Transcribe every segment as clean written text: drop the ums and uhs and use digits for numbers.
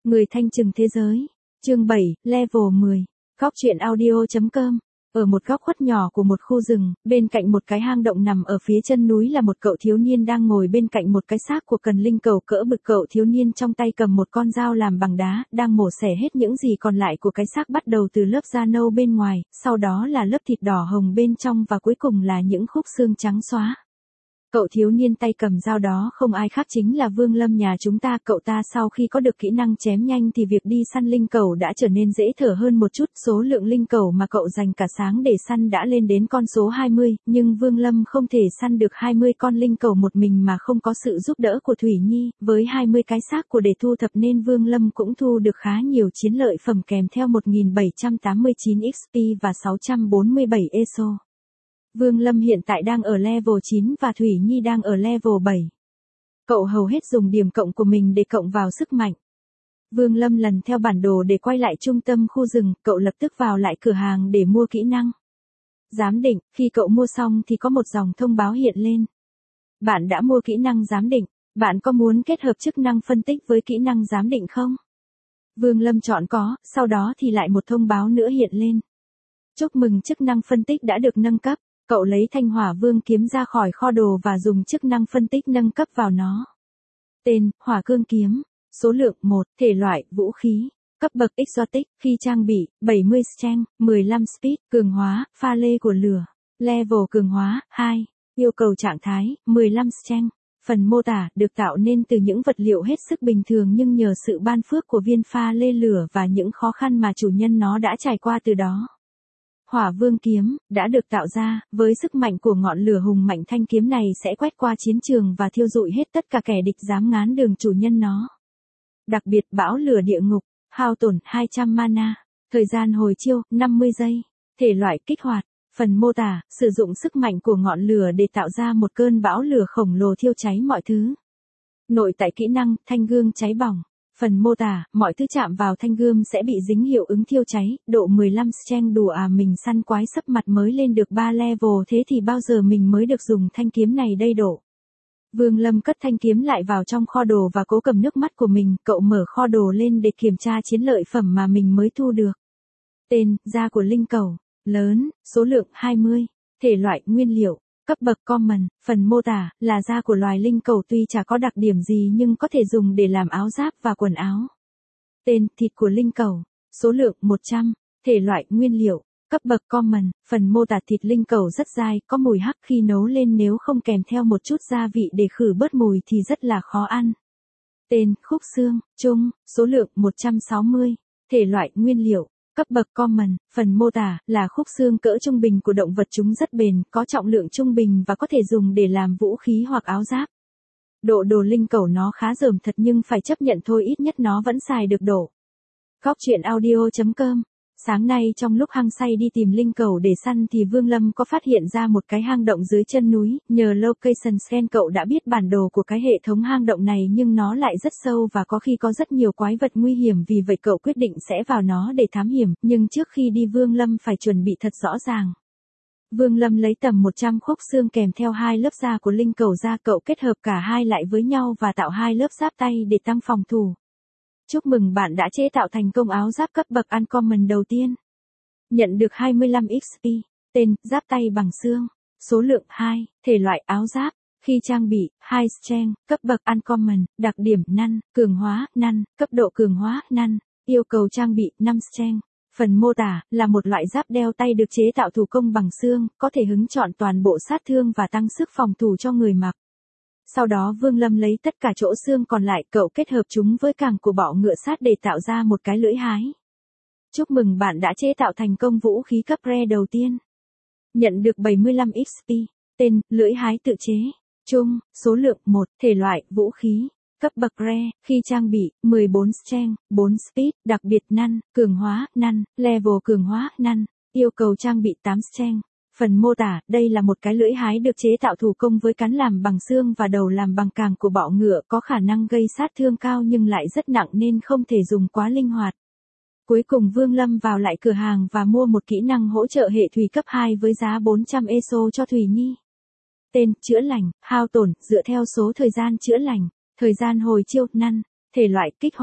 Người thanh trừng thế giới. Chương 7, level 10. Góc truyện audio.com. Ở một góc khuất nhỏ của một khu rừng, bên cạnh một cái hang động nằm ở phía chân núi là một cậu thiếu niên đang ngồi bên cạnh một cái xác của cần linh cầu cỡ bự. Cậu thiếu niên trong tay cầm một con dao làm bằng đá, đang mổ xẻ hết những gì còn lại của cái xác, bắt đầu từ lớp da nâu bên ngoài, sau đó là lớp thịt đỏ hồng bên trong và cuối cùng là những khúc xương trắng xóa. Cậu thiếu niên tay cầm dao đó không ai khác chính là Vương Lâm nhà chúng ta. Cậu ta sau khi có được kỹ năng chém nhanh thì việc đi săn linh cầu đã trở nên dễ thở hơn một chút. Số lượng linh cầu mà cậu dành cả sáng để săn đã lên đến con số 20, nhưng Vương Lâm không thể săn được 20 con linh cầu một mình mà không có sự giúp đỡ của Thủy Nhi. Với 20 cái xác của để thu thập nên Vương Lâm cũng thu được khá nhiều chiến lợi phẩm kèm theo 1789 XP và 647 ESO. Vương Lâm hiện tại đang ở level 9 và Thủy Nhi đang ở level 7. Cậu hầu hết dùng điểm cộng của mình để cộng vào sức mạnh. Vương Lâm lần theo bản đồ để quay lại trung tâm khu rừng, cậu lập tức vào lại cửa hàng để mua kỹ năng. Giám định, khi cậu mua xong thì có một dòng thông báo hiện lên. Bạn đã mua kỹ năng giám định, bạn có muốn kết hợp chức năng phân tích với kỹ năng giám định không? Vương Lâm chọn có, sau đó thì lại một thông báo nữa hiện lên. Chúc mừng, chức năng phân tích đã được nâng cấp. Cậu lấy thanh hỏa vương kiếm ra khỏi kho đồ và dùng chức năng phân tích nâng cấp vào nó. Tên, hỏa cương kiếm. Số lượng 1, thể loại, vũ khí. Cấp bậc exotic, khi trang bị, 70 strength, 15 speed, cường hóa, pha lê của lửa. Level cường hóa, 2. Yêu cầu trạng thái, 15 strength. Phần mô tả, được tạo nên từ những vật liệu hết sức bình thường nhưng nhờ sự ban phước của viên pha lê lửa và những khó khăn mà chủ nhân nó đã trải qua từ đó. Hỏa vương kiếm, đã được tạo ra, với sức mạnh của ngọn lửa hùng mạnh, thanh kiếm này sẽ quét qua chiến trường và thiêu rụi hết tất cả kẻ địch dám ngán đường chủ nhân nó. Đặc biệt, bão lửa địa ngục, hao tổn 200 mana, thời gian hồi chiêu 50 giây, thể loại kích hoạt, phần mô tả, sử dụng sức mạnh của ngọn lửa để tạo ra một cơn bão lửa khổng lồ thiêu cháy mọi thứ. Nội tại kỹ năng, thanh gương cháy bỏng. Phần mô tả, mọi thứ chạm vào thanh gươm sẽ bị dính hiệu ứng thiêu cháy, độ 15 strength đủ mình săn quái sấp mặt mới lên được 3 level, thế thì bao giờ mình mới được dùng thanh kiếm này đây độ. Vương Lâm cất thanh kiếm lại vào trong kho đồ và cố cầm nước mắt của mình, cậu mở kho đồ lên để kiểm tra chiến lợi phẩm mà mình mới thu được. Tên, da của linh cầu, lớn, số lượng 20, thể loại, nguyên liệu. Cấp bậc common, phần mô tả, là da của loài linh cầu tuy chả có đặc điểm gì nhưng có thể dùng để làm áo giáp và quần áo. Tên, thịt của linh cầu, số lượng 100, thể loại, nguyên liệu. Cấp bậc common, phần mô tả, thịt linh cầu rất dai, có mùi hắc, khi nấu lên nếu không kèm theo một chút gia vị để khử bớt mùi thì rất là khó ăn. Tên, khúc xương, trung, số lượng 160, thể loại, nguyên liệu. Cấp bậc common, phần mô tả, là khúc xương cỡ trung bình của động vật, chúng rất bền, có trọng lượng trung bình và có thể dùng để làm vũ khí hoặc áo giáp. Độ đồ linh cầu nó khá rườm thật nhưng phải chấp nhận thôi, ít nhất nó vẫn xài được độ. Góc truyện audio.com. Sáng nay trong lúc hăng say đi tìm linh cầu để săn thì Vương Lâm có phát hiện ra một cái hang động dưới chân núi, nhờ location scan cậu đã biết bản đồ của cái hệ thống hang động này nhưng nó lại rất sâu và có khi có rất nhiều quái vật nguy hiểm, vì vậy cậu quyết định sẽ vào nó để thám hiểm, nhưng trước khi đi Vương Lâm phải chuẩn bị thật rõ ràng. Vương Lâm lấy tầm 100 khúc xương kèm theo 2 lớp da của linh cầu ra, cậu kết hợp cả hai lại với nhau và tạo 2 lớp giáp tay để tăng phòng thủ. Chúc mừng, bạn đã chế tạo thành công áo giáp cấp bậc uncommon đầu tiên. Nhận được 25 XP. Tên, giáp tay bằng xương. Số lượng 2, thể loại, áo giáp. Khi trang bị, 2 strength, cấp bậc uncommon, đặc điểm, năn, cường hóa, năn, cấp độ cường hóa, năn. Yêu cầu trang bị, 5 strength. Phần mô tả, là một loại giáp đeo tay được chế tạo thủ công bằng xương, có thể hứng chọn toàn bộ sát thương và tăng sức phòng thủ cho người mặc. Sau đó Vương Lâm lấy tất cả chỗ xương còn lại, cậu kết hợp chúng với cẳng của bọ ngựa sát để tạo ra một cái lưỡi hái. Chúc mừng, bạn đã chế tạo thành công vũ khí cấp rare đầu tiên. Nhận được 75 XP. Tên, lưỡi hái tự chế. Trung, số lượng 1, thể loại, vũ khí. Cấp bậc rare, khi trang bị, 14 strength, 4 speed, đặc biệt, năn, cường hóa, năn, level cường hóa, năn. Yêu cầu trang bị 8 strength. Phần mô tả, đây là một cái lưỡi hái được chế tạo thủ công với cán làm bằng xương và đầu làm bằng càng của bọ ngựa, có khả năng gây sát thương cao nhưng lại rất nặng nên không thể dùng quá linh hoạt. Cuối cùng Vương Lâm vào lại cửa hàng và mua một kỹ năng hỗ trợ hệ thủy cấp 2 với giá 400 ESO cho Thủy Nhi. Tên, chữa lành, hao tổn, dựa theo số thời gian chữa lành, thời gian hồi chiêu, năn, thể loại, kích hoạt,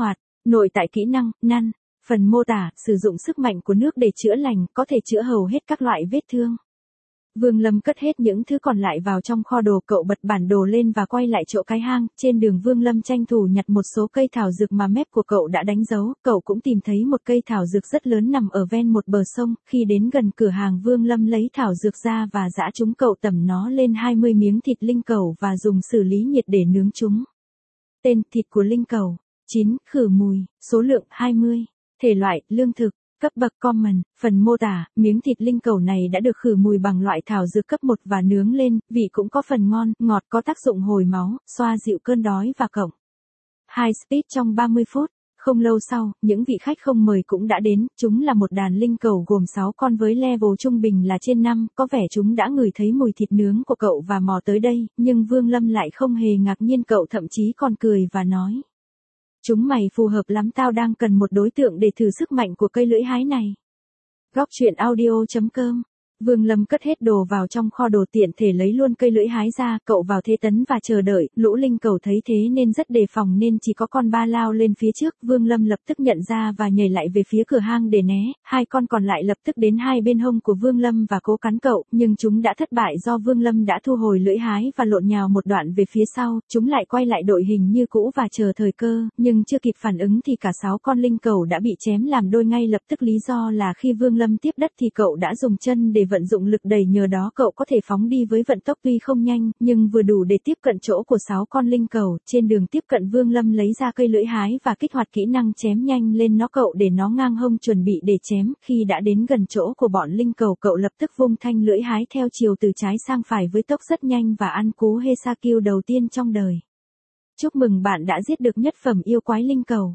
Nội tại kỹ năng, năn. Phần mô tả, sử dụng sức mạnh của nước để chữa lành, có thể chữa hầu hết các loại vết thương. Vương Lâm cất hết những thứ còn lại vào trong kho đồ, cậu bật bản đồ lên và quay lại chỗ cái hang. Trên đường Vương Lâm tranh thủ nhặt một số cây thảo dược mà mép của cậu đã đánh dấu. Cậu cũng tìm thấy một cây thảo dược rất lớn nằm ở ven một bờ sông. Khi đến gần cửa hàng, Vương Lâm lấy thảo dược ra và giã chúng, cậu tẩm nó lên 20 miếng thịt linh cẩu và dùng xử lý nhiệt để nướng chúng. Tên: thịt của linh cẩu. 9. Khử mùi. Số lượng: 20. Thể loại: lương thực. Cấp bậc: common. Phần mô tả: miếng thịt linh cẩu này đã được khử mùi bằng loại thảo dược cấp 1 và nướng lên, vị cũng có phần ngon, ngọt, có tác dụng hồi máu, xoa dịu cơn đói và cộng. High speed trong 30 phút. Không lâu sau, những vị khách không mời cũng đã đến, chúng là một đàn linh cẩu gồm 6 con với level trung bình là trên 5, có vẻ chúng đã ngửi thấy mùi thịt nướng của cậu và mò tới đây, nhưng Vương Lâm lại không hề ngạc nhiên, cậu thậm chí còn cười và nói. Chúng mày phù hợp lắm, tao đang cần một đối tượng để thử sức mạnh của cây lưỡi hái này. Góc truyện audio.com. Vương Lâm cất hết đồ vào trong kho đồ, tiện thể lấy luôn cây lưỡi hái ra, cậu vào thế tấn và chờ đợi. Lũ linh cẩu thấy thế nên rất đề phòng nên chỉ có con ba lao lên phía trước. Vương Lâm lập tức nhận ra và nhảy lại về phía cửa hang để né. Hai con còn lại lập tức đến hai bên hông của Vương Lâm và cố cắn cậu, nhưng chúng đã thất bại do Vương Lâm đã thu hồi lưỡi hái và lộn nhào một đoạn về phía sau. Chúng lại quay lại đội hình như cũ và chờ thời cơ, nhưng chưa kịp phản ứng thì cả 6 con linh cẩu đã bị chém làm đôi ngay lập tức. Lý do là khi Vương Lâm tiếp đất thì cậu đã dùng chân để vận dụng lực đẩy, nhờ đó cậu có thể phóng đi với vận tốc tuy không nhanh, nhưng vừa đủ để tiếp cận chỗ của 6 con linh cẩu. Trên đường tiếp cận, Vương Lâm lấy ra cây lưỡi hái và kích hoạt kỹ năng chém nhanh lên nó, cậu để nó ngang hông chuẩn bị để chém. Khi đã đến gần chỗ của bọn linh cẩu, cậu lập tức vung thanh lưỡi hái theo chiều từ trái sang phải với tốc rất nhanh và ăn cú Hesakill đầu tiên trong đời. Chúc mừng bạn đã giết được nhất phẩm yêu quái linh cẩu.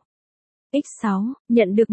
X6, nhận được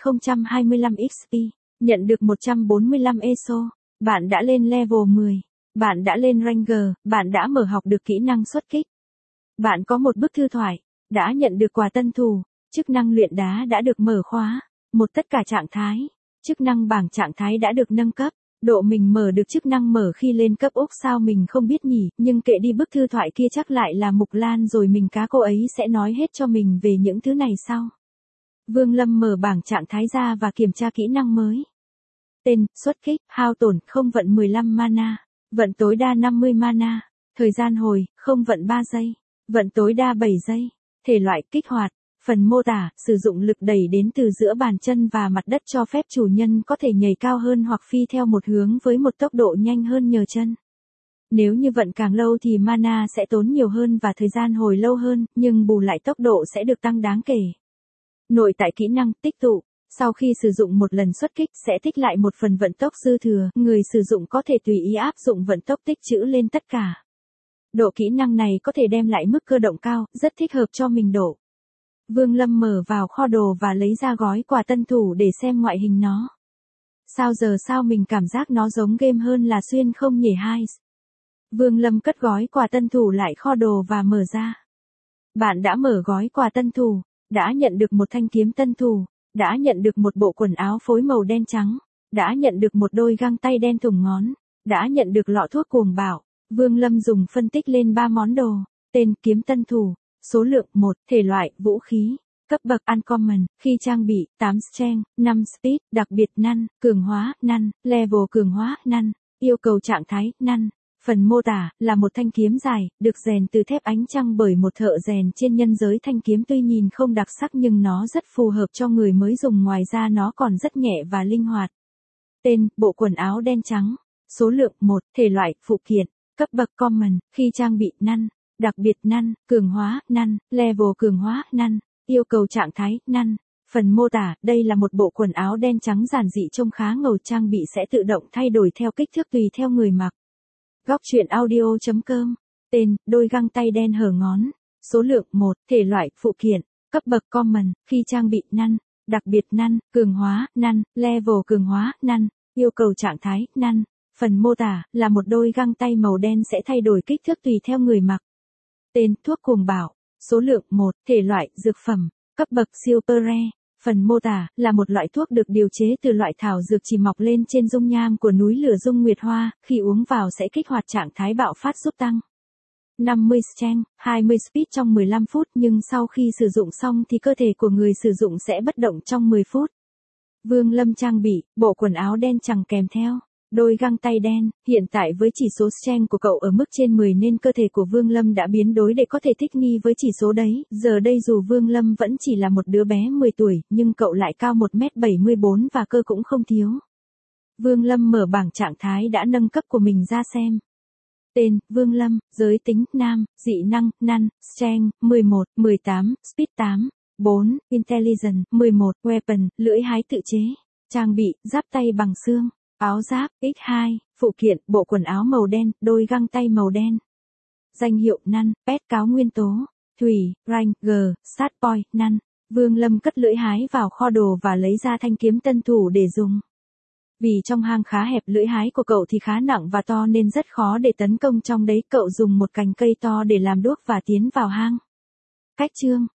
1025 XP, nhận được 145 ESO. Bạn đã lên level 10. Bạn đã lên Ranger, bạn đã mở học được kỹ năng xuất kích. Bạn có một bức thư thoại, đã nhận được quà tân thủ, chức năng luyện đá đã được mở khóa, một tất cả trạng thái, chức năng bảng trạng thái đã được nâng cấp, độ mình mở được chức năng mở khi lên cấp. Úc, sao mình không biết nhỉ, nhưng kệ đi, bức thư thoại kia chắc lại là Mục Lan rồi, mình cá cô ấy sẽ nói hết cho mình về những thứ này sau. Vương Lâm mở bảng trạng thái ra và kiểm tra kỹ năng mới. Tên: xuất kích, hao tổn, không vận 15 mana, vận tối đa 50 mana, thời gian hồi, không vận 3 giây, vận tối đa 7 giây, thể loại: kích hoạt. Phần mô tả: sử dụng lực đẩy đến từ giữa bàn chân và mặt đất cho phép chủ nhân có thể nhảy cao hơn hoặc phi theo một hướng với một tốc độ nhanh hơn nhờ chân. Nếu như vận càng lâu thì mana sẽ tốn nhiều hơn và thời gian hồi lâu hơn, nhưng bù lại tốc độ sẽ được tăng đáng kể. Nội tại kỹ năng: tích tụ. Sau khi sử dụng một lần xuất kích sẽ tích lại một phần vận tốc dư thừa, người sử dụng có thể tùy ý áp dụng vận tốc tích trữ lên tất cả. Độ kỹ năng này có thể đem lại mức cơ động cao, rất thích hợp cho mình độ. Vương Lâm mở vào kho đồ và lấy ra gói quà tân thủ để xem ngoại hình nó. Sao mình cảm giác nó giống game hơn là xuyên không nhỉ hai. Vương Lâm cất gói quà tân thủ lại kho đồ và mở ra. Bạn đã mở gói quà tân thủ, đã nhận được một thanh kiếm tân thủ, đã nhận được một bộ quần áo phối màu đen trắng, đã nhận được một đôi găng tay đen thủng ngón, đã nhận được lọ thuốc cuồng bạo. Vương Lâm dùng phân tích lên 3 món đồ. Tên: kiếm tân thủ. Số lượng: 1. Thể loại: vũ khí. Cấp bậc: uncommon. Khi trang bị: 8 strength, 5 speed. Đặc biệt: năn. Cường hóa: năn. Level: cường hóa: năn. Yêu cầu trạng thái: năn. Phần mô tả: là một thanh kiếm dài, được rèn từ thép ánh trăng bởi một thợ rèn trên nhân giới. Thanh kiếm tuy nhìn không đặc sắc nhưng nó rất phù hợp cho người mới dùng, ngoài ra nó còn rất nhẹ và linh hoạt. Tên: bộ quần áo đen trắng. Số lượng: 1. Thể loại: phụ kiện. Cấp bậc: common. Khi trang bị: năn. Đặc biệt: năn. Cường hóa: năn. Level: cường hóa: năn. Yêu cầu trạng thái: năn. Phần mô tả: đây là một bộ quần áo đen trắng giản dị trông khá ngầu, trang bị sẽ tự động thay đổi theo kích thước tùy theo người mặc. Góc truyện audio.com. Tên: đôi găng tay đen hở ngón. Số lượng: 1. Thể loại: phụ kiện. Cấp bậc: common. Khi trang bị: năn. Đặc biệt: năn. Cường hóa: năn. Level: cường hóa: năn. Yêu cầu trạng thái: năn. Phần mô tả: là một đôi găng tay màu đen sẽ thay đổi kích thước tùy theo người mặc. Tên: thuốc cuồng bạo. Số lượng: 1. Thể loại: dược phẩm. Cấp bậc: super rare. Phần mô tả: là một loại thuốc được điều chế từ loại thảo dược chỉ mọc lên trên dung nham của núi lửa Dung Nguyệt Hoa, khi uống vào sẽ kích hoạt trạng thái bạo phát giúp tăng 50 strength, 20 speed trong 15 phút nhưng sau khi sử dụng xong thì cơ thể của người sử dụng sẽ bất động trong 10 phút. Vương Lâm trang bị, bộ quần áo đen chằng kèm theo, đôi găng tay đen, hiện tại với chỉ số strength của cậu ở mức trên 10 nên cơ thể của Vương Lâm đã biến đổi để có thể thích nghi với chỉ số đấy. Giờ đây dù Vương Lâm vẫn chỉ là một đứa bé 10 tuổi, nhưng cậu lại cao 1m74 và cơ cũng không thiếu. Vương Lâm mở bảng trạng thái đã nâng cấp của mình ra xem. Tên, Vương Lâm, giới tính, nam, dị năng, none, strength, 11, 18, speed 8, 4, intelligence, 11, weapon, lưỡi hái tự chế, trang bị, giáp tay bằng xương, áo giáp, X2, phụ kiện, bộ quần áo màu đen, đôi găng tay màu đen. Danh hiệu, none, pet cáo nguyên tố, thủy, rank, G, start point, none. Vương Lâm cất lưỡi hái vào kho đồ và lấy ra thanh kiếm tân thủ để dùng. Vì trong hang khá hẹp, lưỡi hái của cậu thì khá nặng và to nên rất khó để tấn công trong đấy. Cậu dùng một cành cây to để làm đuốc và tiến vào hang. Cách chương,